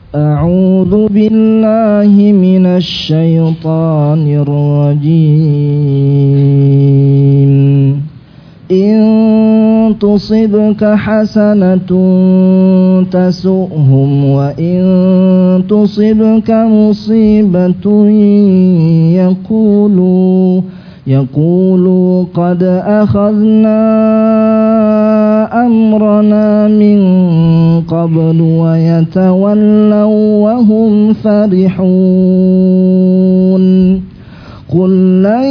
أعوذ بالله من الشيطان الرجيم إن تصبك حسنة تسؤهم وإن تصبك مصيبة يقولوا قد أخذنا أمرنا من قبل ويتولوا وهم فرحون قل لن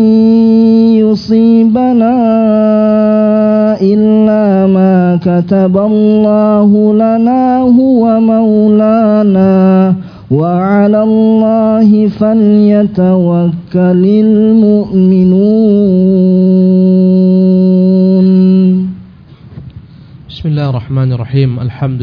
يصيبنا إلا ما كتب الله لنا هو مولانا وعلى الله فليتوكل المؤمنون. بسم الله الرحمن الرحيم.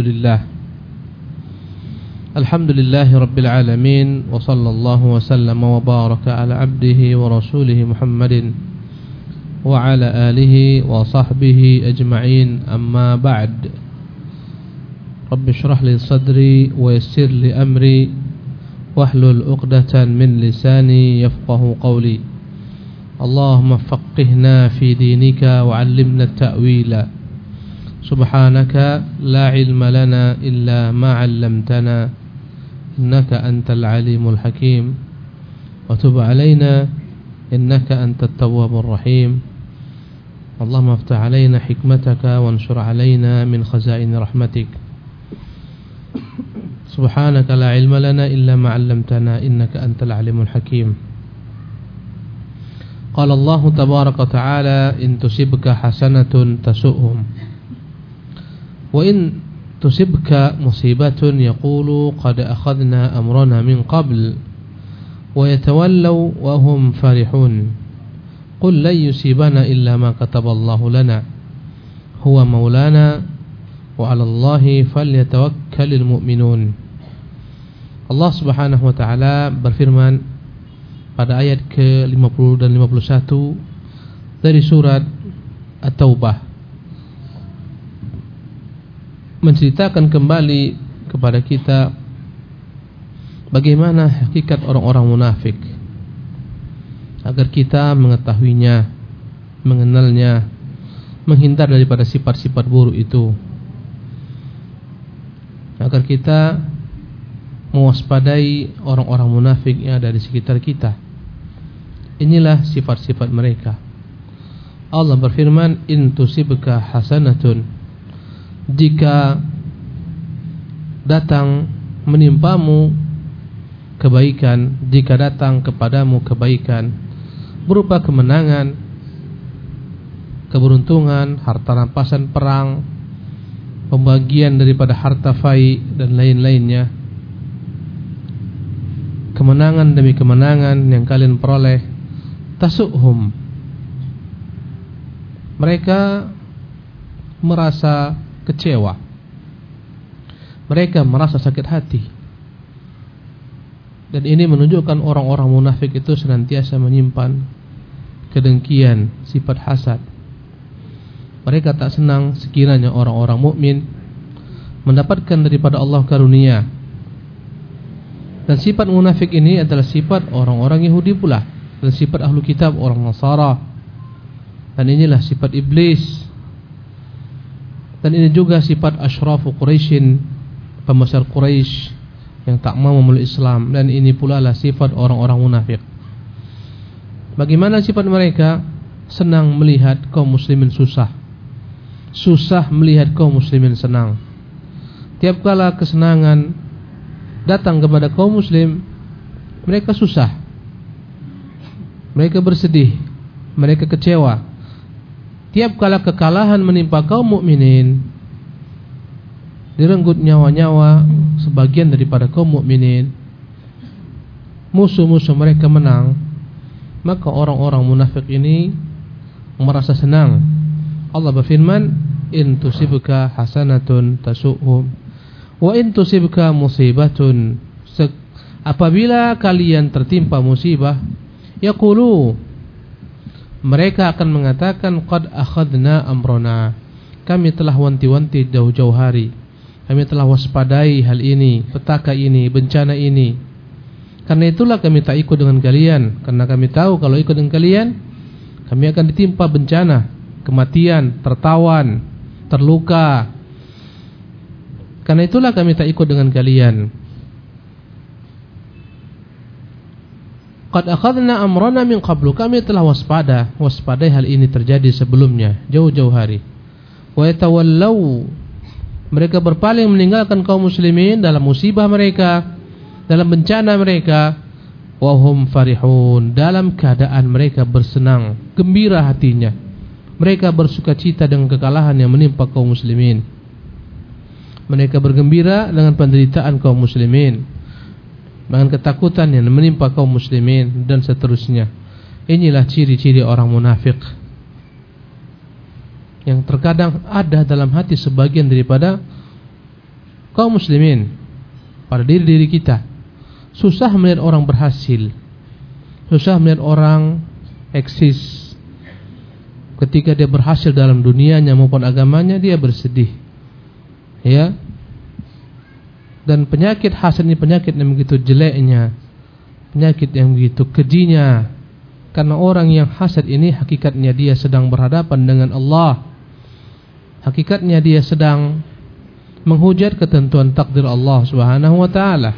الحمد لله رب العالمين وصلى الله وسلم وبارك على عبده ورسوله محمد وعلى آله وصحبه أجمعين أما بعد رب اشرح لي صدري ويسر لي أمري واحلل عقدة من لساني يفقه قولي اللهم فقهنا في دينك وعلمنا التأويل سبحانك لا علم لنا إلا ما علمتنا إنك أنت العليم الحكيم وتب علينا إنك أنت التواب الرحيم اللهم افتح علينا حكمتك وانشر علينا من خزائن رحمتك سبحانك لا علم لنا إلا ما علمتنا إنك أنت العليم الحكيم. قال الله تبارك وتعالى إن تصبك حسنة تسؤهم وإن تصبك مصيبة يقولوا قد أخذنا أمرنا من قبل ويتولوا وهم فرحون قل لن يصيبنا إلا ما كتب الله لنا هو مولانا وعلى الله فليتوكل المؤمنون. Allah Subhanahu wa taala berfirman pada ayat ke-50 dan 51 dari surat At-Taubah, menceritakan kembali kepada kita bagaimana hakikat orang-orang munafik agar kita mengetahuinya, mengenalnya, menghindar daripada sifat-sifat buruk itu, agar kita mewaspadai orang-orang munafik yang ada di sekitar kita. Inilah sifat-sifat mereka. Allah berfirman, in tusibka hasanatun, jika datang menimpamu kebaikan, jika datang kepadamu kebaikan berupa kemenangan, keberuntungan, harta rampasan perang, pembagian daripada harta fai dan lain-lainnya, kemenangan demi kemenangan yang kalian peroleh, tasuhum, mereka merasa kecewa, mereka merasa sakit hati. Dan ini menunjukkan orang-orang munafik itu senantiasa menyimpan kedengkian, sifat hasad. Mereka tak senang sekiranya orang-orang mukmin mendapatkan daripada Allah karunia. Dan sifat munafik ini adalah sifat orang-orang Yahudi pula, dan sifat ahlu kitab orang Nasara. Dan inilah sifat iblis. Dan ini juga sifat asyrafu Quraisyin, pembesar Quraisy yang tak mau memeluk Islam. Dan ini pula lah sifat orang-orang munafik. Bagaimana sifat mereka? Senang melihat kaum muslimin susah, susah melihat kaum muslimin senang. Tiap kala kesenangan datang kepada kaum muslim, mereka susah, mereka bersedih, mereka kecewa. Tiap kala kekalahan menimpa kaum mukminin, direnggut nyawa-nyawa sebagian daripada kaum mukminin, musuh-musuh mereka menang, maka orang-orang munafik ini merasa senang. Allah berfirman, in tusibka hasanatun tasu'hum wa in tusibka musibatun, apabila kalian tertimpa musibah, yaqulu, mereka akan mengatakan, qad akhadna amrona, kami telah wanti-wanti jauh-jauh hari, Kami telah waspadai hal ini, petaka ini, bencana ini. Karena itulah kami tak ikut dengan kalian. Karena kami tahu kalau ikut dengan kalian, kami akan ditimpa bencana, kematian, tertawan, terluka. Karena itulah kami tak ikut dengan kalian. Qad akhadna amrana min qablu, kami telah waspadai hal ini terjadi sebelumnya, jauh-jauh hari. Wa yatawallaw, mereka berpaling meninggalkan kaum muslimin dalam musibah mereka, dalam bencana mereka. Wa hum farihun, dalam keadaan mereka bersenang, gembira hatinya. Mereka bersukacita dengan kekalahan yang menimpa kaum muslimin. Mereka bergembira dengan penderitaan kaum muslimin, dengan ketakutan yang menimpa kaum muslimin, dan seterusnya. Inilah ciri-ciri orang munafik yang terkadang ada dalam hati sebagian daripada kaum muslimin, pada diri-diri kita. Susah melihat orang berhasil, susah melihat orang eksis. Ketika dia berhasil dalam dunianya maupun agamanya, dia bersedih, ya. Dan penyakit hasad ini penyakit yang begitu jeleknya, penyakit yang begitu kejinya. Karena orang yang hasad ini hakikatnya dia sedang berhadapan dengan Allah. Hakikatnya dia sedang menghujat ketentuan takdir Allah Subhanahu wa taala.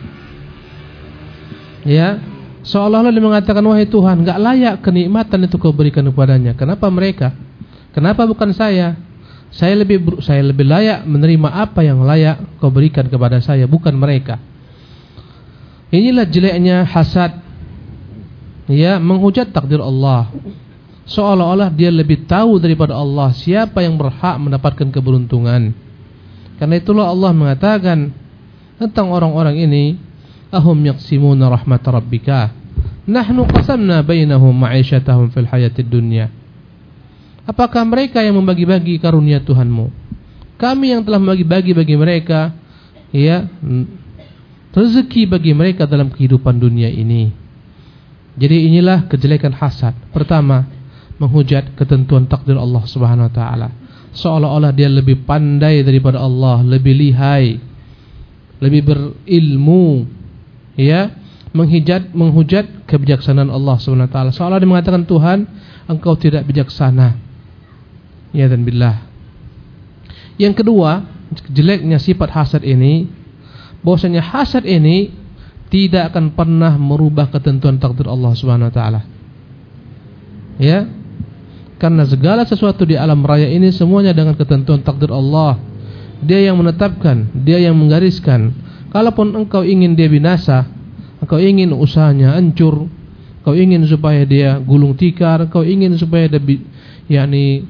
Ya, seolah-olah dia mengatakan, wahai Tuhan, enggak layak kenikmatan itu kau berikan kepadanya. Kenapa mereka? Kenapa bukan saya? Saya lebih layak menerima apa yang layak kau berikan kepada saya, bukan mereka. Inilah jeleknya hasad, ya, menghujat takdir Allah. Seolah-olah dia lebih tahu daripada Allah siapa yang berhak mendapatkan keberuntungan. Karena itulah Allah mengatakan tentang orang-orang ini, ahum yaqsimuna rahmat rabbika, nahnu qasamna bainahum ma'isyatahum fil hayatid dunya. Apakah mereka yang membagi-bagi karunia Tuhanmu? Kami yang telah membagi-bagi bagi mereka, ya, rezeki bagi mereka dalam kehidupan dunia ini. Jadi inilah kejelekan hasad. Pertama, menghujat ketentuan takdir Allah Subhanahu wa taala. Seolah-olah dia lebih pandai daripada Allah, lebih lihai, lebih berilmu, ya, menghujat kebijaksanaan Allah Subhanahu wa taala. Seolah dia mengatakan, Tuhan, Engkau tidak bijaksana. Ya dan billah. Yang kedua, jeleknya sifat hasad ini, bahwasanya hasad ini tidak akan pernah merubah ketentuan takdir Allah Subhanahu wa taala. Ya. Karena segala sesuatu di alam raya ini semuanya dengan ketentuan takdir Allah. Dia yang menetapkan, dia yang menggariskan. Kalaupun engkau ingin dia binasa, engkau ingin usahanya hancur, kau ingin supaya dia gulung tikar, kau ingin supaya dia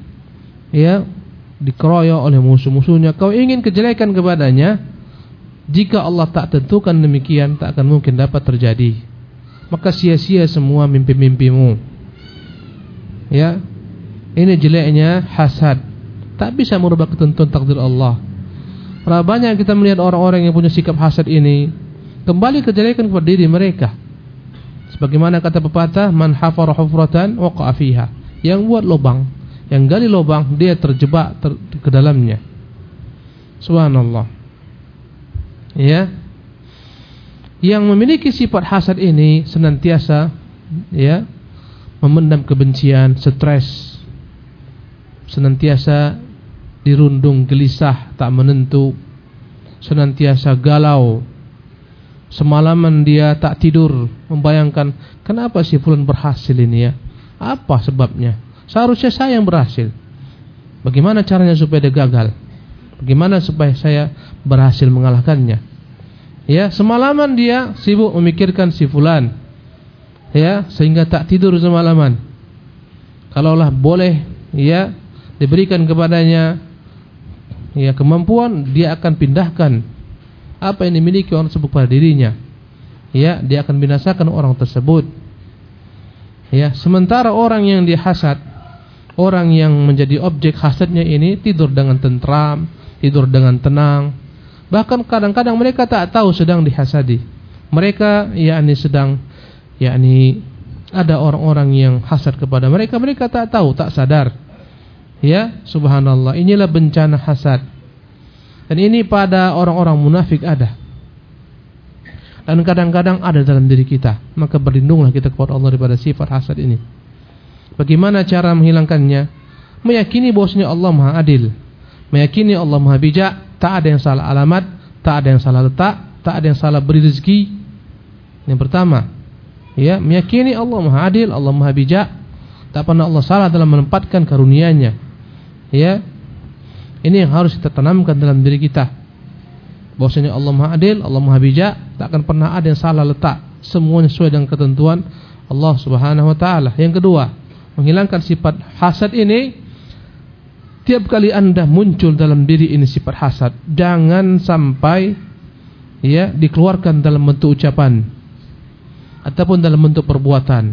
dikeroyok oleh musuh-musuhnya, kau ingin kejelekan kepadanya, jika Allah tak tentukan demikian, tak akan mungkin dapat terjadi. Maka sia-sia semua mimpi-mimpimu. Ya, ini jeleknya hasad, tak bisa merubah ketentuan takdir Allah. Berapa banyak kita melihat orang-orang yang punya sikap hasad ini kembali kejelekan kepada diri mereka. Sebagaimana kata pepatah, man hafara hufratan waqa'a fiha. Yang buat lubang, yang gali lubang, dia terjebak ke dalamnya. Subhanallah. Ya. Yang memiliki sifat hasad ini senantiasa, ya, memendam kebencian, stres, senantiasa dirundung gelisah, tak menentu, senantiasa galau. Semalaman dia tak tidur membayangkan, kenapa si fulan berhasil ini, ya? Apa sebabnya? Seharusnya saya yang berhasil. Bagaimana caranya supaya dia gagal? Bagaimana supaya saya berhasil mengalahkannya? Ya, semalaman dia sibuk memikirkan si fulan, ya, sehingga tak tidur semalaman. Kalaulah boleh, ya, diberikan kepadanya, ya, kemampuan, dia akan pindahkan apa yang dimiliki orang tersebut pada dirinya. Ya, dia akan binasakan orang tersebut. Ya, sementara orang yang dihasad, orang yang menjadi objek hasadnya ini tidur dengan tentram, tidur dengan tenang. Bahkan kadang-kadang mereka tak tahu sedang dihasadi. Mereka sedang ada orang-orang yang hasad kepada mereka, mereka tak tahu, tak sadar. Ya, subhanallah, inilah bencana hasad. Dan ini pada orang-orang munafik ada. Dan kadang-kadang ada dalam diri kita. Maka berlindunglah kita kepada Allah daripada sifat hasad ini. Bagaimana cara menghilangkannya? Meyakini bahwasanya Allah Maha Adil, meyakini Allah Maha Bijak, tak ada yang salah alamat, tak ada yang salah letak, tak ada yang salah beri rezeki. Yang pertama, ya, meyakini Allah Maha Adil, Allah Maha Bijak, tak pernah Allah salah dalam menempatkan karunia-Nya. Ya. Ini yang harus kita tanamkan dalam diri kita. Bahwasanya Allah Maha Adil, Allah Maha Bijak, tak akan pernah ada yang salah letak. Semuanya sesuai dengan ketentuan Allah Subhanahu wa taala. Yang kedua, menghilangkan sifat hasad ini. Tiap kali Anda muncul dalam diri ini sifat hasad, jangan sampai ya dikeluarkan dalam bentuk ucapan ataupun dalam bentuk perbuatan.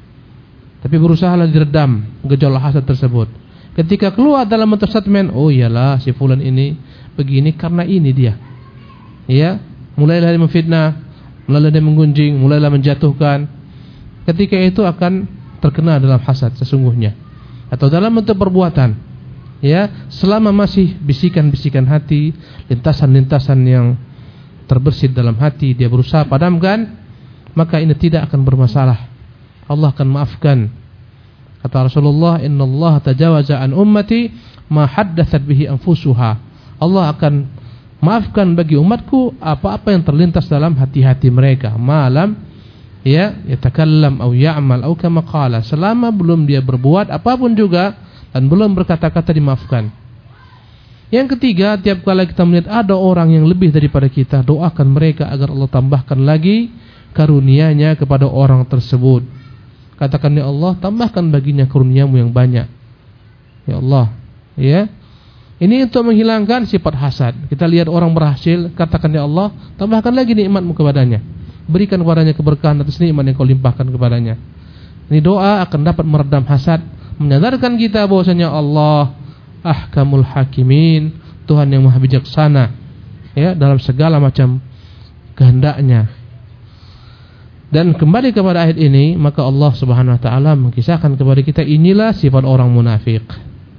Tapi berusahalah diredam gejolak hasad tersebut. Ketika keluar dalam bentuk statement, oh iyalah si fulan ini begini karena ini dia. Ya, mulailah dia memfitnah, mulailah dia menggunjing, mulailah menjatuhkan. Ketika itu akan terkena dalam hasad sesungguhnya. Atau dalam bentuk perbuatan. Ya, selama masih bisikan-bisikan hati, lintasan-lintasan yang terbersit dalam hati dia berusaha padamkan, maka ini tidak akan bermasalah. Allah akan maafkan. Kata Rasulullah, "Innallaha tajawaza an ummati ma haddatsat bihi anfusuha." Allah akan maafkan bagi umatku apa-apa yang terlintas dalam hati-hati mereka, malam ya yatakallam atau ya'mal atau kama qala, selama belum dia berbuat apapun juga dan belum berkata-kata dimaafkan. Yang ketiga, tiap kali kita melihat ada orang yang lebih daripada kita, doakan mereka agar Allah tambahkan lagi karunia-Nya kepada orang tersebut. Katakan, ya Allah, tambahkan baginya karunia-Mu yang banyak. Ya Allah, ya. Ini untuk menghilangkan sifat hasad. Kita lihat orang berhasil, katakan, ya Allah, tambahkan lagi nikmat-Mu kepadanya. Berikan kepadanya keberkahan atas nikmat yang Kau limpahkan kepadanya. Ini doa akan dapat meredam hasad, menyadarkan kita bahwasanya Allah ahkamul hakimin, Tuhan yang maha bijaksana ya dalam segala macam kehendaknya. Dan kembali kepada ayat ini, maka Allah Subhanahu wa taala mengisahkan kepada kita inilah sifat orang munafik.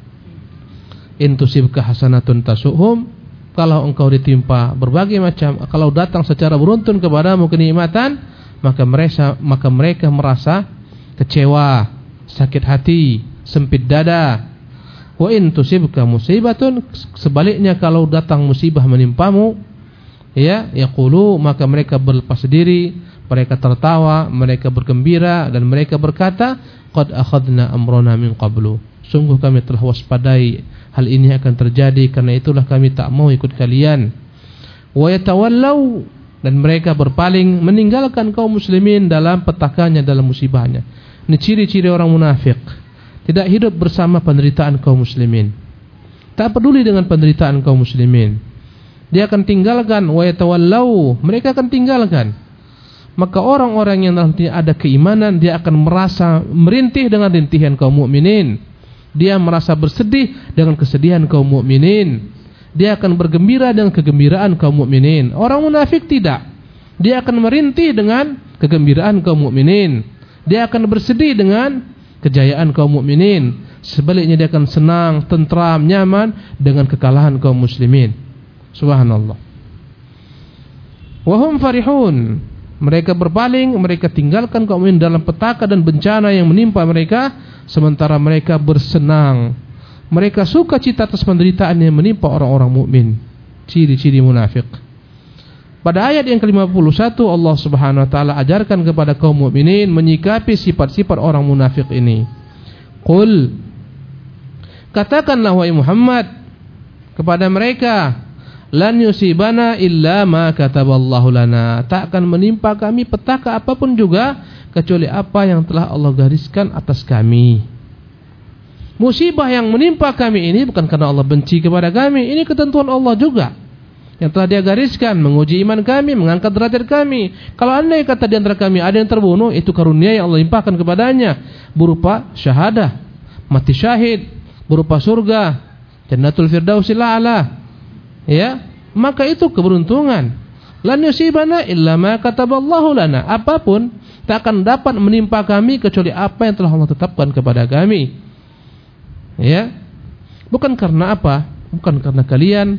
In tusibka hasanatun tasuhum, kalau engkau ditimpa berbagai macam, kalau datang secara beruntun kepadamu kenikmatan, maka mereka merasa kecewa, sakit hati, sempit dada. Wa in tusibka musibatun, sebaliknya kalau datang musibah menimpamu, ya yaqulu, maka mereka berlepas diri, mereka tertawa, mereka bergembira, dan mereka berkata, qad akhadna amrana min qablu, sungguh kami telah waspadai hal ini akan terjadi, karena itulah kami tak mau ikut kalian. Wa yatawallau, dan mereka berpaling meninggalkan kaum muslimin dalam petakannya, dalam musibahnya. Ini ciri-ciri orang munafik. Tidak hidup bersama penderitaan kaum muslimin, tak peduli dengan penderitaan kaum muslimin. Dia akan tinggalkan, wa yatawallau, mereka akan tinggalkan. Maka orang-orang yang dalam hatinya ada keimanan, dia akan merasa merintih dengan rintihan kaum mukminin. Dia merasa bersedih dengan kesedihan kaum mukminin. Dia akan bergembira dengan kegembiraan kaum mukminin. Orang munafik tidak. Dia akan merintih dengan kegembiraan kaum mukminin. Dia akan bersedih dengan kejayaan kaum mukminin. Sebaliknya dia akan senang, tentram, nyaman dengan kekalahan kaum muslimin. Subhanallah. Wahum farihun, mereka berpaling, mereka tinggalkan kaum mukminin dalam petaka dan bencana yang menimpa mereka, sementara mereka bersenang. Mereka suka cita atas penderitaan yang menimpa orang-orang mukmin. Ciri-ciri munafik. Pada ayat yang ke-51 Allah Subhanahu wa taala ajarkan kepada kaum mukminin menyikapi sifat-sifat orang munafik ini. Qul, katakanlah wahai Muhammad kepada mereka, lan yusibana illa ma kataballahu lana, tak akan menimpa kami petaka apapun juga kecuali apa yang telah Allah gariskan atas kami. Musibah yang menimpa kami ini bukan karena Allah benci kepada kami, ini ketentuan Allah juga yang telah dia gariskan, menguji iman kami, mengangkat derajat kami. Kalau andai kata di antara kami ada yang terbunuh, itu karunia yang Allah limpahkan kepadanya, berupa syahadah, mati syahid, berupa surga, Jannatul Firdausil A'la. Ya, maka itu keberuntungan. Lan yusibana illa ma kataballahu lana, apapun tak akan dapat menimpa kami kecuali apa yang telah Allah tetapkan kepada kami. Ya, bukan karena apa? Bukan karena kalian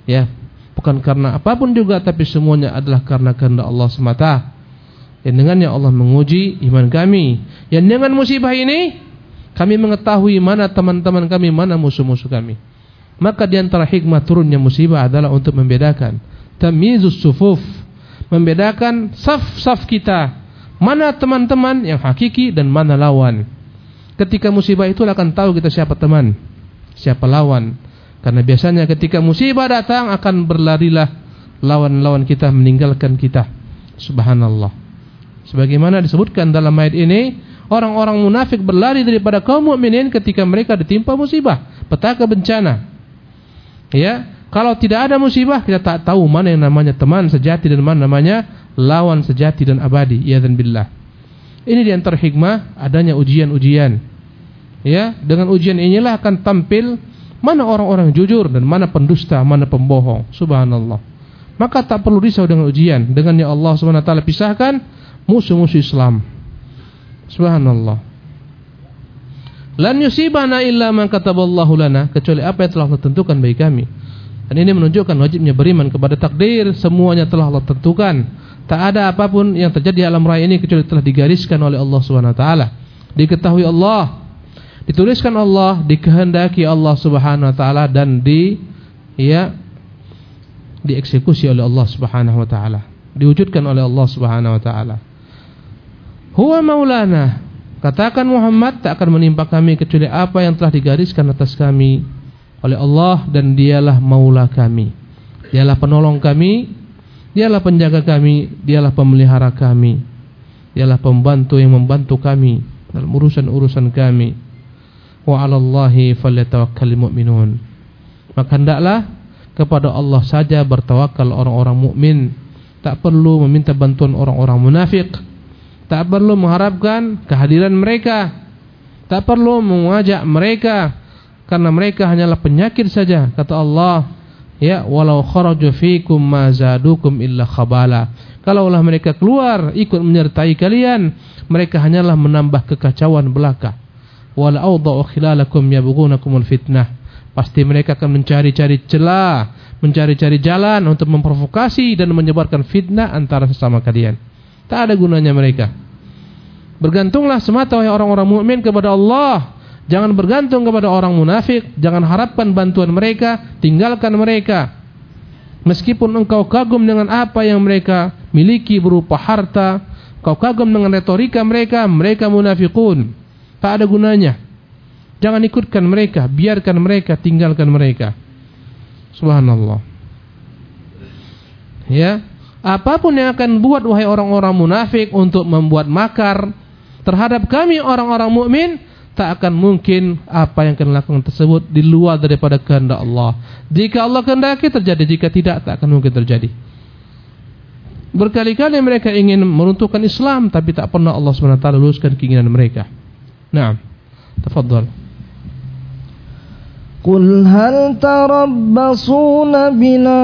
Ya, bukan karena apapun juga, tapi semuanya adalah karena kehendak Allah semata. Yang dengannya Allah menguji iman kami. Yang dengan musibah ini kami mengetahui mana teman-teman kami, mana musuh-musuh kami. Maka di antara hikmah turunnya musibah adalah untuk membedakan tamyizus sufuf, membedakan saf-saf kita, mana teman-teman yang hakiki dan mana lawan. Ketika musibah itu akan tahu kita siapa teman, siapa lawan. Karena biasanya ketika musibah datang akan berlarilah lawan-lawan kita meninggalkan kita. Subhanallah. Sebagaimana disebutkan dalam ayat ini, orang-orang munafik berlari daripada kaum mukminin ketika mereka ditimpa musibah, petaka bencana. Ya, kalau tidak ada musibah kita tak tahu mana yang namanya teman sejati dan mana namanya lawan sejati dan abadi. Ya dan billah. Ini di antara hikmah adanya ujian-ujian. Ya, dengan ujian inilah akan tampil mana orang-orang jujur dan mana pendusta, mana pembohong. Subhanallah. Maka tak perlu risau dengan ujian. Dengannya Allah SWT pisahkan musuh-musuh Islam. Subhanallah. Lan yusibana illa ma kataballahu lana, kecuali apa yang telah Allah tentukan bagi kami. Dan ini menunjukkan wajibnya beriman kepada takdir, semuanya telah Allah tentukan. Tak ada apapun yang terjadi di alam raya ini kecuali telah digariskan oleh Allah Subhanahu wa taala. Diketahui Allah, dituliskan Allah, dikehendaki Allah Subhanahu wa taala dan dieksekusi oleh Allah Subhanahu wa taala. Diwujudkan oleh Allah Subhanahu wa taala. Huwa maulana, katakan Muhammad, tak akan menimpa kami kecuali apa yang telah digariskan atas kami oleh Allah, dan dialah maula kami. Dialah penolong kami, dialah penjaga kami, dialah pemelihara kami, dialah pembantu yang membantu kami dalam urusan-urusan kami. Wa 'alallahi falyatawakkalul mu'minun. Maka hendaklah kepada Allah saja bertawakal orang-orang mukmin. Tak perlu meminta bantuan orang-orang munafik. Tak perlu mengharapkan kehadiran mereka. Tak perlu mengajak mereka, karena mereka hanyalah penyakit saja. Kata Allah, ya, walau kharaju fikum ma zadukum illa khabala. Kalaulah mereka keluar ikut menyertai kalian, mereka hanyalah menambah kekacauan belaka. Wala awda'u khilalakum yabghunakumul fitnah. Pasti mereka akan mencari-cari celah, mencari-cari jalan untuk memprovokasi dan menyebarkan fitnah antara sesama kalian. Tak ada gunanya mereka. Bergantunglah semata wahai orang-orang mukmin kepada Allah. Jangan bergantung kepada orang munafik. Jangan harapkan bantuan mereka. Tinggalkan mereka. Meskipun engkau kagum dengan apa yang mereka miliki berupa harta, kau kagum dengan retorika mereka, mereka munafikun. Tak ada gunanya. Jangan ikutkan mereka. Biarkan mereka, tinggalkan mereka. Subhanallah. Ya, apapun yang akan buat wahai orang-orang munafik untuk membuat makar terhadap kami orang-orang mukmin, tak akan mungkin apa yang akan lakukan tersebut di luar daripada kehendak Allah. Jika Allah kehendaki terjadi, jika tidak, tak akan mungkin terjadi. Berkali-kali mereka ingin meruntuhkan Islam, tapi tak pernah Allah SWT luluskan keinginan mereka. Naam, tafadhal. Qul hal tarabbasuna bina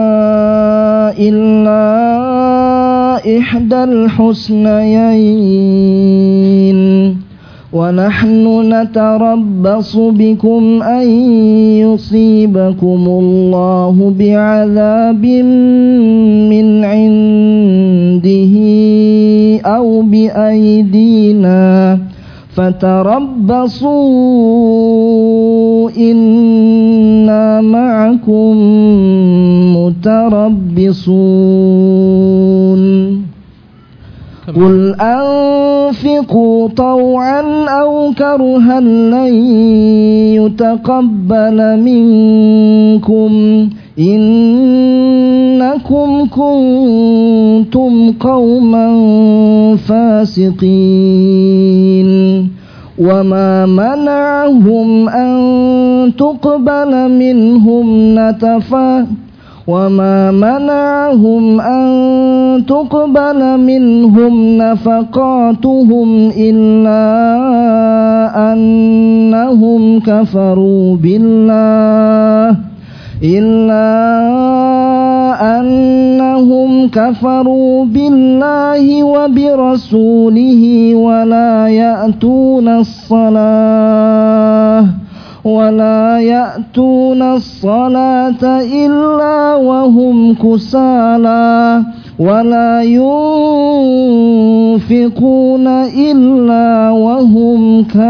illa ihdal husnayain wa nahnu natarabbasu bikum an yusibakumullahu bi'adzabin min 'indihi aw bi aydina fatarabbasu inna ma'akum mutarabbisun. Qul anfiqu taw'an aw karhan lan yutaqabbala minkum innakum kuntum qauman fasiqin. وَمَا مَنَعَهُمْ أَن تُقْبَلَ مِنْهُمْ نَفَقَاتُهُمْ إِلَّا أَنَّهُمْ كفروا بالله وبرسوله ولا يأتون ولا يأتون الصلاة إلا وهم كسالى ولا ينفقون إلا وهم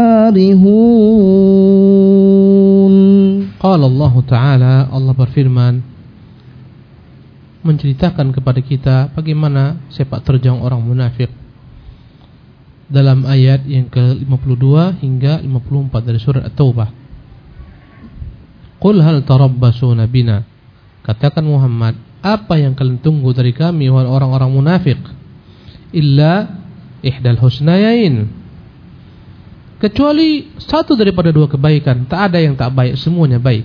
كارهون. Qala Allah Ta'ala, Allah berfirman menceritakan kepada kita bagaimana sepak terjang orang munafik dalam ayat yang ke-52 hingga 54 dari surat At-Taubah. Qul hal tarabbasuna bina, katakan Muhammad, apa yang kalian tunggu dari kami wahai orang-orang munafik? Illa ihdal husnayain, kecuali satu daripada dua kebaikan. Tak ada yang tak baik, semuanya baik.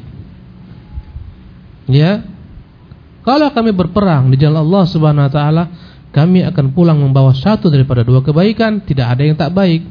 Ya, kalau kami berperang di jalan Allah Subhanahu wa taala, kami akan pulang membawa satu daripada dua kebaikan. Tidak ada yang tak baik.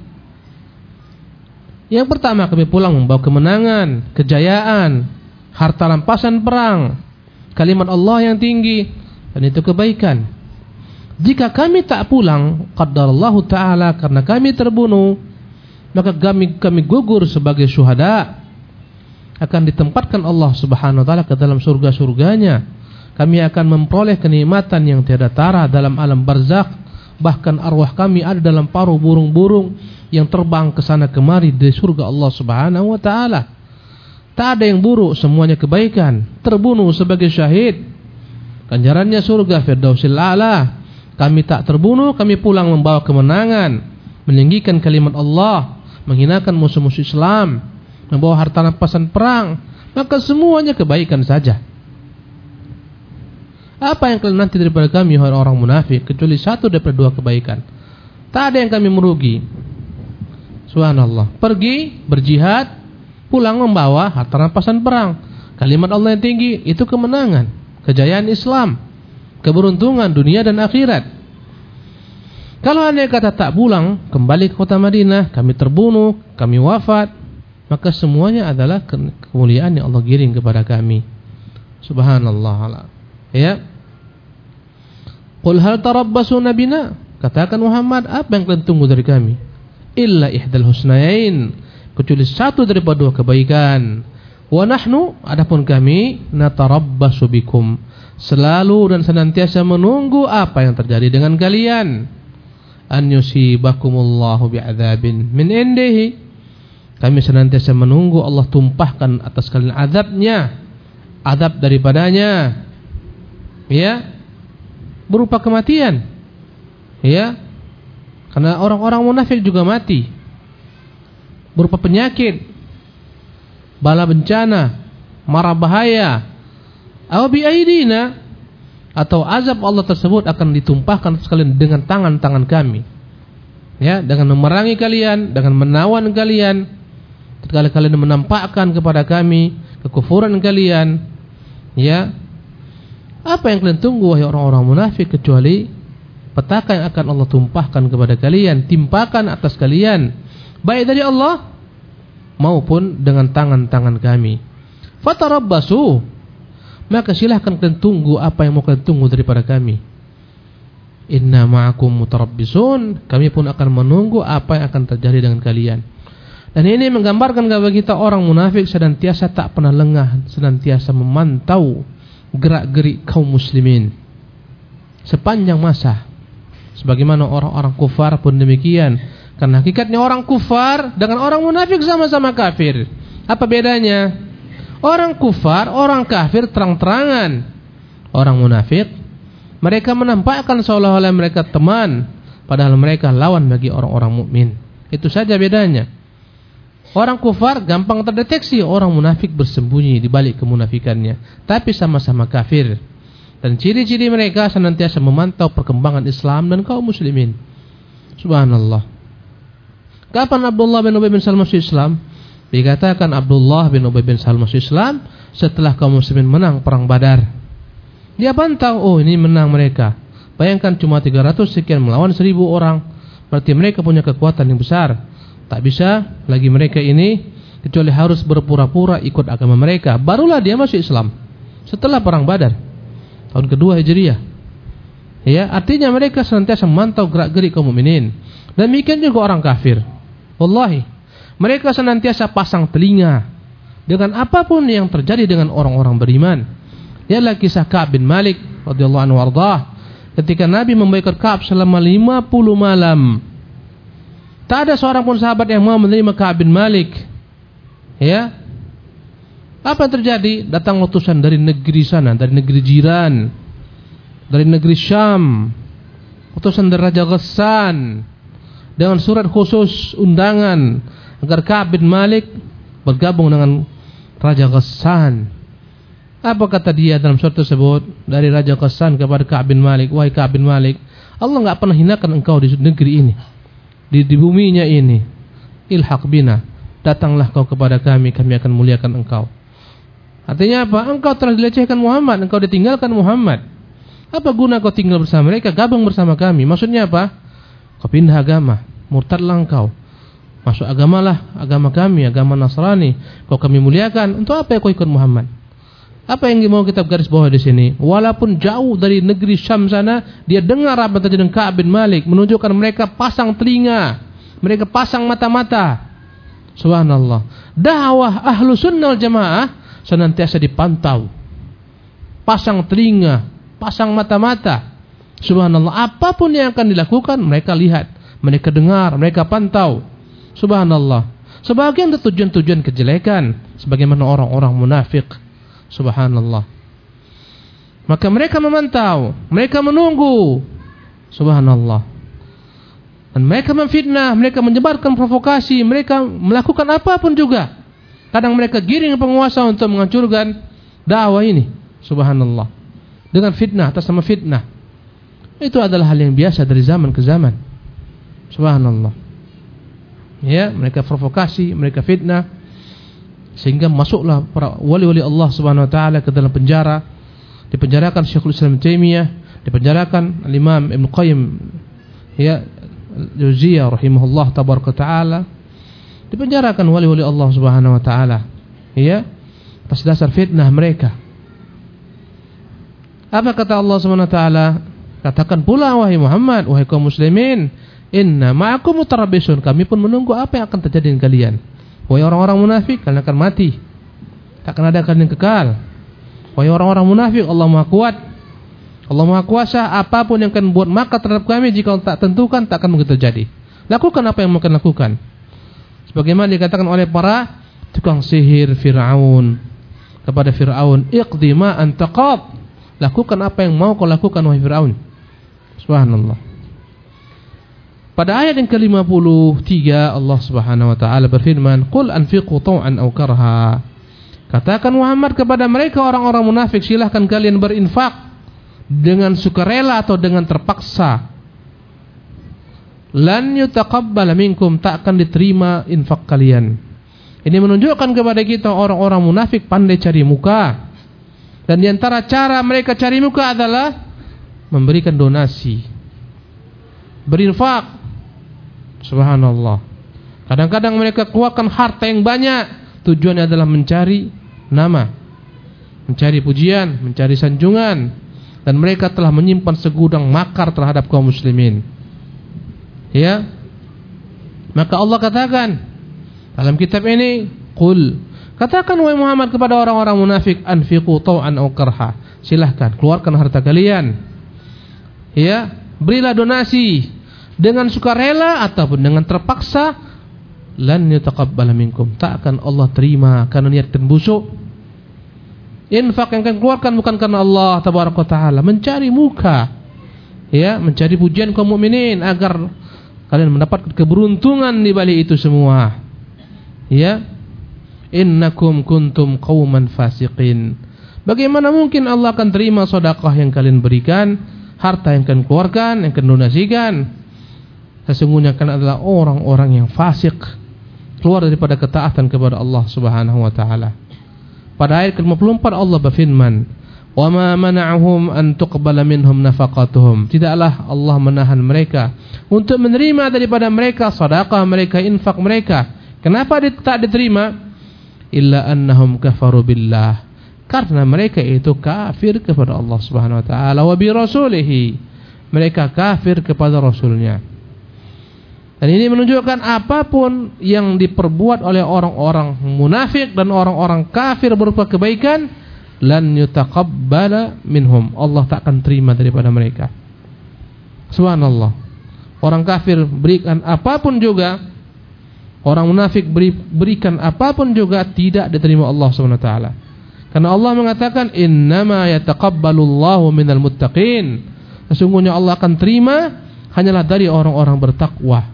Yang pertama, kami pulang membawa kemenangan, kejayaan, harta rampasan perang, kalimat Allah yang tinggi, dan itu kebaikan. Jika kami tak pulang, qaddarallahu ta'ala, karena kami terbunuh, maka kami gugur sebagai syuhada, akan ditempatkan Allah Subhanahu wa taala ke dalam surga-surganya. Kami akan memperoleh kenikmatan yang tiada tara dalam alam barzakh. Bahkan arwah kami ada dalam paruh burung-burung yang terbang ke sana kemari di surga Allah Subhanahu wa taala. Tak ada yang buruk, semuanya kebaikan. Terbunuh sebagai syahid, ganjarannya surga Firdausil A'la. Kami tak terbunuh, kami pulang membawa kemenangan, meninggikan kalimat Allah, menghinakan musuh-musuh Islam, membawa harta rampasan perang, maka semuanya kebaikan saja. Apa yang kalian nanti daripada kami wahai orang munafik, kecuali satu daripada dua kebaikan? Tak ada yang kami merugi. Subhanallah. Pergi berjihad, pulang membawa harta rampasan perang, kalimat Allah yang tinggi, itu kemenangan, kejayaan Islam, keberuntungan dunia dan akhirat. Kalau andai kata tak pulang, kembali ke kota Madinah, kami terbunuh, kami wafat, maka semuanya adalah kemuliaan yang Allah giring kepada kami. Subhanallah. Ya. Qul hal tarabbasuna bina, katakan Muhammad, apa yang kalian tunggu dari kami? Illa ihdal husnayain, kecuali satu daripada dua kebaikan. Wa nahnu, adapun kami, natarabbasu bikum, selalu dan senantiasa menunggu apa yang terjadi dengan kalian. An yusibakumullahu bi'adzabin min indihi, kami senantiasa menunggu Allah tumpahkan atas kalian azabnya, azab daripadanya, ya, berupa kematian, ya, karena orang-orang munafik juga mati, berupa penyakit, bala bencana, mara bahaya, aw bi aidina, atau azab Allah tersebut akan ditumpahkan sekalian dengan tangan-tangan kami, ya, dengan memerangi kalian, dengan menawan kalian, tatkala kalian menampakkan kepada kami kekufuran kalian, ya. Apa yang kalian tunggu wahai orang-orang munafik, kecuali petaka yang akan Allah tumpahkan kepada kalian, timpakan atas kalian, baik dari Allah maupun dengan tangan-tangan kami. Fatarabbasu, maka silahkan kalian tunggu apa yang mau kalian tunggu daripada kami. Inna ma'akum mutarabbisun, kami pun akan menunggu apa yang akan terjadi dengan kalian. Dan ini menggambarkan kepada kita orang munafik senantiasa tak pernah lengah, senantiasa memantau gerak-gerik kaum muslimin sepanjang masa. Sebagaimana orang-orang kufar pun demikian. Karena hakikatnya orang kufar dengan orang munafik sama-sama kafir. Apa bedanya? Orang kufar, orang kafir terang-terangan. Orang munafik, mereka menampakkan seolah-olah mereka teman, padahal mereka lawan bagi orang-orang mukmin. Itu saja bedanya. Orang kufar gampang terdeteksi, orang munafik bersembunyi di balik kemunafikannya, tapi sama-sama kafir. Dan ciri-ciri mereka senantiasa memantau perkembangan Islam dan kaum muslimin. Subhanallah. Kapan Abdullah bin Ubay bin Salul masuk Islam? Dikatakan Abdullah bin Ubay bin Salul masuk Islam setelah kaum muslimin menang perang Badar. Dia pantau, oh ini menang mereka. Bayangkan cuma 300 sekian melawan 1000 orang. Berarti mereka punya kekuatan yang besar. Tak bisa lagi mereka ini kecuali harus berpura-pura ikut agama mereka. Barulah dia masuk Islam setelah perang Badar tahun kedua Hijriah. Ya, artinya mereka senantiasa memantau gerak-gerik kaum mukminin. Demikian juga orang kafir. Wallahi, mereka senantiasa pasang telinga, dengan apapun yang terjadi dengan orang-orang beriman. Ialah kisah Ka'ab bin Malik radhiyallahu anhu warḍah. Ketika Nabi memboikot Ka'ab selama 50 malam. Tak ada seorang pun sahabat yang mau menerima Ka'ab bin Malik. Ya. Apa yang terjadi? Datang utusan dari negeri sana, dari negeri jiran, dari negeri Syam. Utusan dari Raja Ghassan dengan surat khusus undangan agar Ka'ab bin Malik bergabung dengan Raja Ghassan. Apa kata dia dalam surat tersebut? Dari Raja Ghassan kepada Ka'ab bin Malik, wahai Ka'ab bin Malik, Allah enggak pernah hinakan engkau di negeri ini, di buminya ini. Ilhaq bina, datanglah kau kepada kami akan muliakan engkau. Artinya apa? Engkau telah dilecehkan Muhammad, engkau ditinggalkan Muhammad. Apa guna kau tinggal bersama mereka, gabung bersama kami? Maksudnya apa? Kau pindah agama, murtadlah engkau, masuk agamalah, agama kami, agama Nasrani. Kau kami muliakan. Untuk apa kau ikut Muhammad? Apa yang mau kita garis bawah di sini? Walaupun jauh dari negeri Syam sana, dia dengar apa yang terjadi dengan Ka'ab bin Malik, menunjukkan mereka pasang telinga, mereka pasang mata-mata. Subhanallah. Dakwah ahlu sunnah wal jamaah senantiasa dipantau, pasang telinga, pasang mata-mata. Subhanallah. Apapun yang akan dilakukan, mereka lihat, mereka dengar, mereka pantau. Subhanallah. Sebagian untuk tujuan-tujuan kejelekan, sebagaimana orang-orang munafik. Subhanallah. Maka mereka memantau, mereka menunggu. Subhanallah. Dan mereka memfitnah, mereka menyebarkan provokasi, mereka melakukan apapun juga. Kadang mereka giring penguasa untuk menghancurkan dakwah ini. Subhanallah. Dengan fitnah atas nama fitnah. Itu adalah hal yang biasa dari zaman ke zaman. Subhanallah. Ya, mereka provokasi, mereka fitnah, sehingga masuklah para wali-wali Allah Subhanahu wa taala ke dalam penjara. Dipenjarakan Syekhul Islam Taimiyah, dipenjarakan Imam Ibn Qayyim ya Jauziyah rahimahullah tabaraka taala. Dipenjarakan wali-wali Allah Subhanahu wa taala ya atas dasar fitnah mereka. Apa kata Allah Subhanahu wa taala? Katakan pula wahai Muhammad, wahai kaum muslimin, inna ma'akum mutarabbisun, kami pun menunggu apa yang akan terjadi dengan kalian. Wahai orang-orang munafik, kalian akan mati, tak akan ada kalian kekal. Wahai orang-orang munafik, Allah Maha Kuat, Allah Maha Kuasa, apapun yang akan buat maka terhadap kami, jika tak tentukan tak akan begitu terjadi. Lakukan apa yang mau kalian lakukan. Sebagaimana dikatakan oleh para tukang sihir Fir'aun kepada Fir'aun, iqdi ma anta qad, lakukan apa yang mau kau lakukan wahai Fir'aun. Subhanallah. Pada ayat yang ke-53 Allah Subhanahu wa taala berfirman, "Qul anfiqu taw'an aw karha." Katakan Muhammad kepada mereka orang-orang munafik, silahkan kalian berinfak dengan sukarela atau dengan terpaksa. Lan yutaqabbal minkum, tak akan diterima infak kalian. Ini menunjukkan kepada kita orang-orang munafik pandai cari muka. Dan di antara cara mereka cari muka adalah memberikan donasi, berinfak. Subhanallah. Kadang-kadang mereka keluarkan harta yang banyak, tujuannya adalah mencari nama, mencari pujian, mencari sanjungan, dan mereka telah menyimpan segudang makar terhadap kaum muslimin. Ya. Maka Allah katakan dalam kitab ini, qul, katakan wahai Muhammad kepada orang-orang munafik, anfiqu taw'an aw karha, silahkan keluarkan harta kalian. Ya, berilah donasi dengan sukarela ataupun dengan terpaksa. Lan yutaqabbal minkum, tak akan Allah terima karena niat dan busuk. Infak yang akan keluarkan bukan karena Allah tabaraka taala, mencari muka, ya, mencari pujian kaum mukminin agar kalian mendapat keberuntungan di balik itu semua. Ya, innakum kuntum qauman fasiqin. Bagaimana mungkin Allah akan terima sedekah yang kalian berikan, harta yang kalian keluarkan, yang kalian donasikan? Sesungguhnya kan adalah orang-orang yang fasik, keluar daripada ketaatan kepada Allah Subhanahu wa taala. Pada ayat ke-54 Allah berfirman, "Wa ma mana'ahum an tuqbala minhum nafaqatuhum." Tidaklah Allah menahan mereka untuk menerima daripada mereka sedekah mereka, infak mereka. Kenapa tak diterima? Illa annahum kafaru billah, karena mereka itu kafir kepada Allah Subhanahu wa taala wa bi rasulihi, mereka kafir kepada rasulnya. Dan ini menunjukkan apapun yang diperbuat oleh orang-orang munafik dan orang-orang kafir berupa kebaikan, lan yutaqabbala minhum, Allah tak akan terima daripada mereka. Subhanallah. Orang kafir berikan apapun juga, orang munafik berikan apapun juga, tidak diterima Allah SWT. Karena Allah mengatakan innama yataqabbalullahu minal muttaqin, sesungguhnya Allah akan terima hanyalah dari orang-orang bertakwa.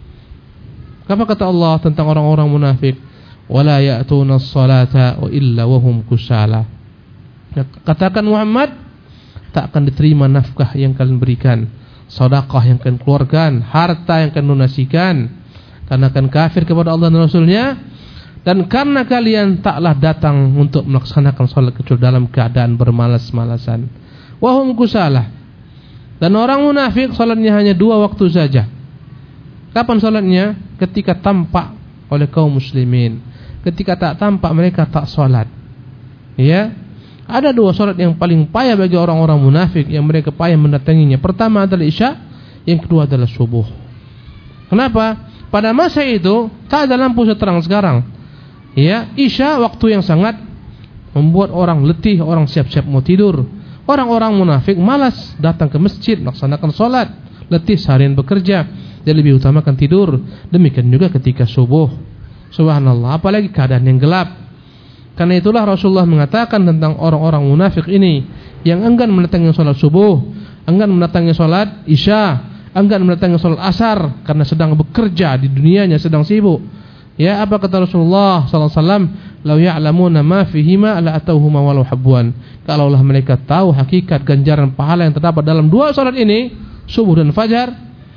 Apa kata Allah tentang orang-orang munafik? Wala ya'tuna as-salata illa wahum kusala. Katakan Muhammad, tak akan diterima nafkah yang kalian berikan, sedekah yang kalian keluarkan, harta yang kalian donasikan, karena kalian kafir kepada Allah dan Rasulnya, dan karena kalian taklah datang untuk melaksanakan salat kecuali dalam keadaan bermalas-malasan. Wahum kusala. Dan orang munafik salatnya hanya 2 waktu saja. Kapan salatnya? Ketika tampak oleh kaum muslimin. Ketika tak tampak, mereka tak salat. Ya. Ada 2 salat yang paling payah bagi orang-orang munafik yang mereka payah mendatanginya. Pertama adalah Isya, yang kedua adalah subuh. Kenapa? Pada masa itu tak ada lampu seterang sekarang. Ya, Isya waktu yang sangat membuat orang letih, orang siap-siap mau tidur. Orang-orang munafik malas datang ke masjid melaksanakan salat, letih seharian bekerja, dia lebih utamakan tidur. Demikian juga ketika subuh. Subhanallah, apalagi keadaan yang gelap. Karena itulah Rasulullah mengatakan tentang orang-orang munafik ini yang enggan mendatangi salat subuh, enggan mendatangi salat Isya, enggan mendatangi salat asar karena sedang bekerja di dunianya, sedang sibuk. Ya, apa kata Rasulullah sallallahu alaihi wasallam? Lau ya'lamuna ma fihima la atauhuma walau habwan. Kalaulah mereka tahu hakikat ganjaran pahala yang terdapat dalam 2 salat ini, subuh dan fajar,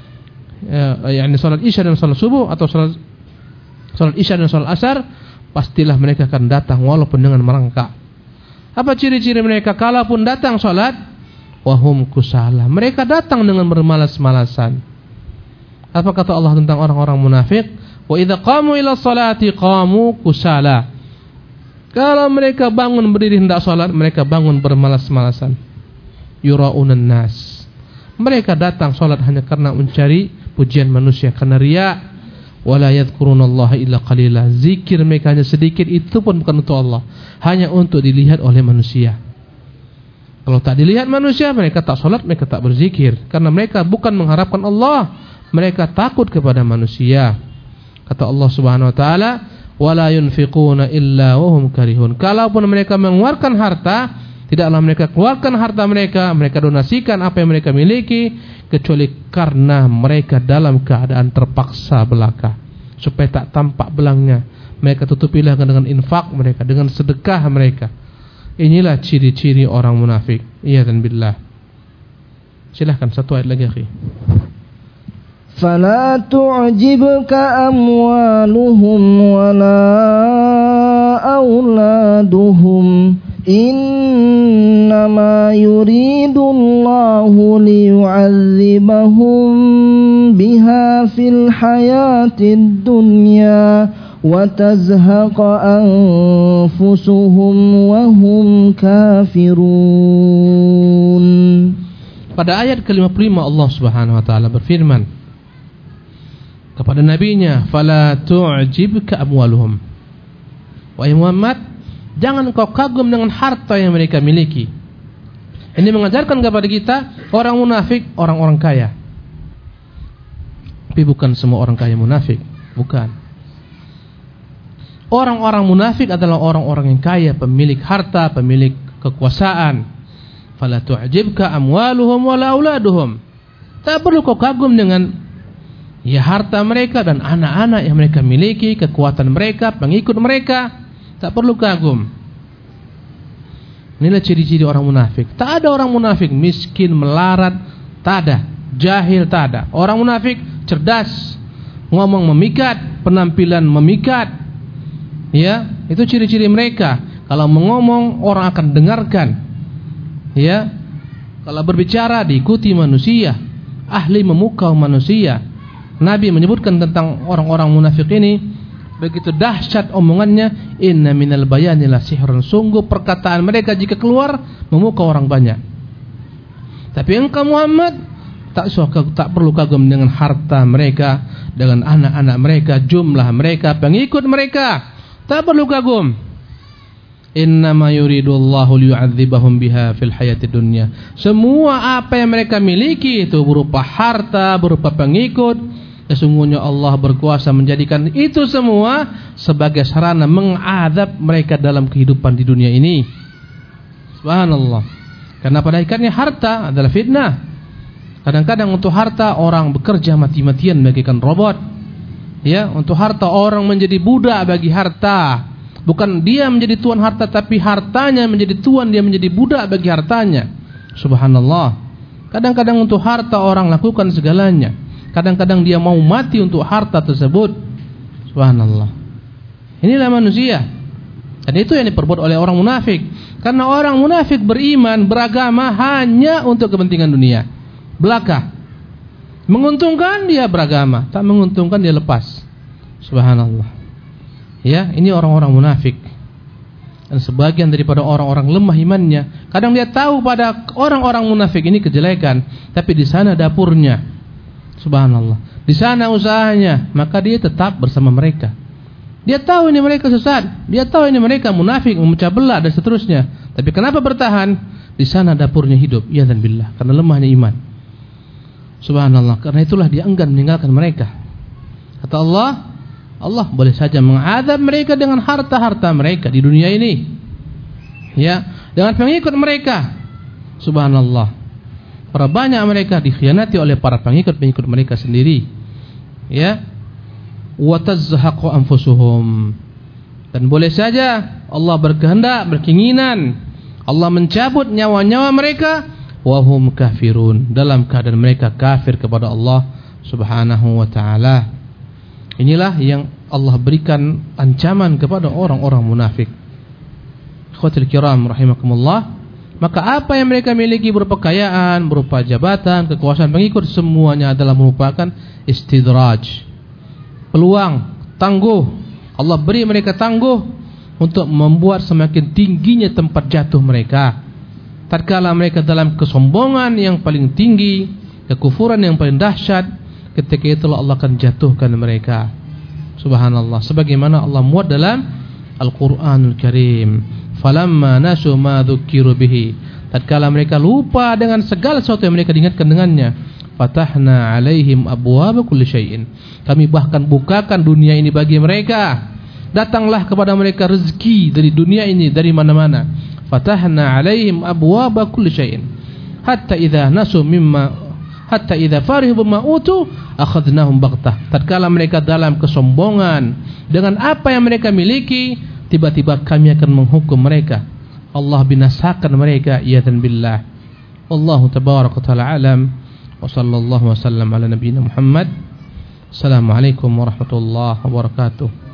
yakni salat Isya dan salat subuh, atau salat Isya dan salat asar, pastilah mereka akan datang walaupun dengan merangkak. Apa ciri-ciri mereka? Kalaupun datang salat, wahum kusala, mereka datang dengan bermalas-malasan. Apa kata Allah tentang orang-orang munafik? Wa idza qamu ila sholati qamu kusala. Kalau mereka bangun berdiri hendak salat, mereka bangun bermalas-malasan. Yura'unan nas. Mereka datang salat hanya karena mencari pujian manusia, karena riya. Wala yadhkurunallaha illa qalila. Zikir mereka hanya sedikit, itu pun bukan untuk Allah, hanya untuk dilihat oleh manusia. Kalau tak dilihat manusia, mereka tak salat, mereka tak berzikir, karena mereka bukan mengharapkan Allah, mereka takut kepada manusia. Kata Allah Subhanahu wa taala, wala yunfiquna illa wahum karihun. Kalaupun mereka mengeluarkan harta, tidaklah mereka keluarkan harta mereka, mereka donasikan apa yang mereka miliki, kecuali karena mereka dalam keadaan terpaksa belaka, supaya tak tampak belangnya. Mereka tutupilah dengan infak mereka, dengan sedekah mereka. Inilah ciri-ciri orang munafik. Iya dan billah. Silahkan satu ayat lagi, akhi. فلا تعجبك أموالهم ولا أولادهم إنما يريد الله ليعذبهم بها في الحياة الدنيا وتزهق أنفسهم وهم كافرون. Pada ayat ke-55 Allah Subhanahu wa taala berfirman kepada nabinya, fala tu'jibka amwaluhum. Wahai Muhammad, jangan kau kagum dengan harta yang mereka miliki. Ini mengajarkan kepada kita, orang munafik orang-orang kaya. Tapi bukan semua orang kaya munafik, bukan. Orang-orang munafik adalah orang-orang yang kaya, pemilik harta, pemilik kekuasaan. Fala tu'jibka amwaluhum wala auladuhum. Tak perlu kau kagum dengan harta mereka dan anak-anak yang mereka miliki, kekuatan mereka, pengikut mereka. Tak perlu kagum. Inilah ciri-ciri orang munafik. Tak ada orang munafik miskin, melarat, tak ada. Jahil, tak ada. Orang munafik cerdas, ngomong memikat, penampilan memikat. Ya, itu ciri-ciri mereka. Kalau mengomong orang akan dengarkan. Ya, kalau berbicara diikuti manusia, ahli memukau manusia. Nabi menyebutkan tentang orang-orang munafik ini, begitu dahsyat omongannya, inna minal bayani la sihrun. Sungguh perkataan mereka jika keluar memukau orang banyak. Tapi engkau Muhammad tak perlu kagum dengan harta mereka, dengan anak-anak mereka, jumlah mereka, pengikut mereka. Tak perlu kagum. Innama yuridullahu liyu'adzibahum biha fil hayatid dunya. Semua apa yang mereka miliki itu berupa harta, berupa pengikut, sesungguhnya Allah berkuasa menjadikan itu semua sebagai sarana mengadab mereka dalam kehidupan di dunia ini. Subhanallah. Karena pada hakikatnya harta adalah fitnah. Kadang-kadang untuk harta orang bekerja mati-matian bagaikan robot. Ya, untuk harta orang menjadi budak bagi harta. Bukan dia menjadi tuan harta, tapi hartanya menjadi tuan, dia menjadi budak bagi hartanya. Subhanallah. Kadang-kadang untuk harta orang lakukan segalanya. Kadang-kadang dia mau mati untuk harta tersebut. Subhanallah. Inilah manusia. Dan itu yang diperbuat oleh orang munafik. Karena orang munafik beriman, beragama hanya untuk kepentingan dunia belaka. Menguntungkan dia beragama, tak menguntungkan dia lepas. Subhanallah. Ya, ini orang-orang munafik. Dan sebagian daripada orang-orang lemah imannya, kadang dia tahu pada orang-orang munafik ini kejelekan, tapi di sana dapurnya. Subhanallah. Di sana usahanya, maka dia tetap bersama mereka. Dia tahu ini mereka sesat, dia tahu ini mereka munafik, memecah belah dan seterusnya. Tapi kenapa bertahan? Di sana dapurnya hidup, ya dan billah, karena lemahnya iman. Subhanallah. Karena itulah dia enggan meninggalkan mereka. Kata Allah boleh saja mengadab mereka dengan harta-harta mereka di dunia ini. Ya, dengan pengikut mereka. Subhanallah. Para banyak mereka dikhianati oleh para pengikut-pengikut mereka sendiri. Ya. Wa tazhaqu anfusuhum. Dan boleh saja Allah berkehendak, berkeinginan Allah mencabut nyawa-nyawa mereka wa hum kafirun, dalam keadaan mereka kafir kepada Allah Subhanahu wa taala. Inilah yang Allah berikan ancaman kepada orang-orang munafik. Ikhwatul kiram rahimakumullah. Maka apa yang mereka miliki berupa kekayaan, berupa jabatan, kekuasaan, pengikut, semuanya adalah merupakan istidraj, peluang, tangguh. Allah beri mereka tangguh untuk membuat semakin tingginya tempat jatuh mereka. Tatkala mereka dalam kesombongan yang paling tinggi, kekufuran yang paling dahsyat, ketika itulah Allah akan jatuhkan mereka. Subhanallah. Sebagaimana Allah muat dalam Al-Quranul Karim, falamma nasu ma dzukiru bihi, tatkala mereka lupa dengan segala sesuatu yang mereka diingatkan dengannya, fatahna alaihim abwaaba kulli syai'in, kami bahkan bukakan dunia ini bagi mereka. Datanglah kepada mereka rezeki dari dunia ini, dari mana-mana. Fatahna alaihim abwaaba kulli syai'in hatta idza nasu mimma hatta idza farihu bima utu akhadnahum baghtah. Tatkala mereka dalam kesombongan dengan apa yang mereka miliki, tiba-tiba kami akan menghukum mereka. Allah binasakan mereka, iyadzan billah. Wallahu tabaraka taala alam. Wa sallallahu wasallam ala nabiyyina Muhammad. Assalamualaikum warahmatullahi wabarakatuh.